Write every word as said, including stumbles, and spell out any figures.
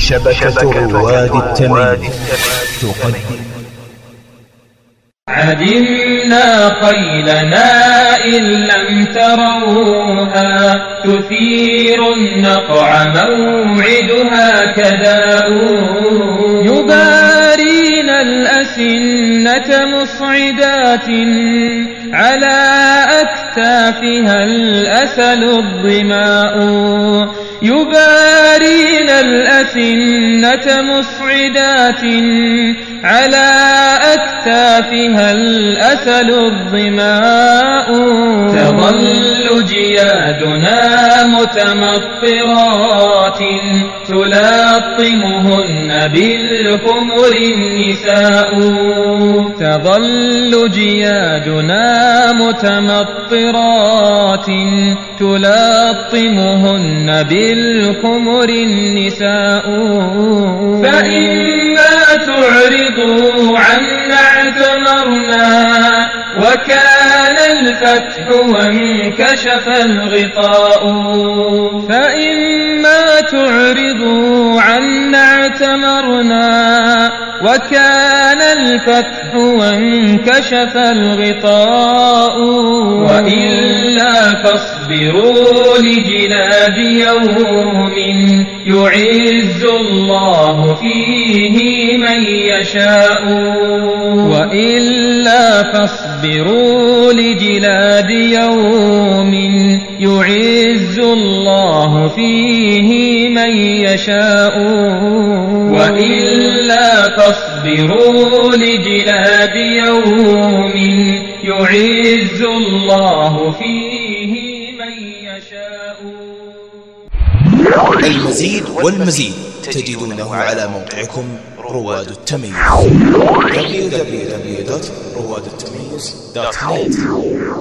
شبكة رواد التمييز تقدم. عدمنا خيلنا إن لم تروها، تثير النقع موعدها كداء. يبارين الأسنة مصعدات، على أكتافها الأسل الظماء. يبارين الأسنة مصعدات، على أكتافها الأسل الظماء. تظل جيادنا متمطرات، تلاطمهن بالخمر النساء. تظل جيادنا متمطرات، تلاطمهن بالخمر النساء. فإما تعرضوا عنا اعتمرنا، وكان الفتح وانكشف الغطاء. فإما تعرضوا عنا اعتمرنا، وكان الفتح وانكشف الغطاء. وإلا فاصبروا لجلاد يوم، يعز الله فيه من يشاء. وإلا فاصبروا لجلاد يوم، يعز الله فيه من يشاء. وإلا فاصبروا لجلاد يوم، يعز الله فيه من يشاء. المزيد والمزيد تجدونه على موقعكم رواد التمييز دبليو دبليو دبليو دوت رواد التمييز دوت نت.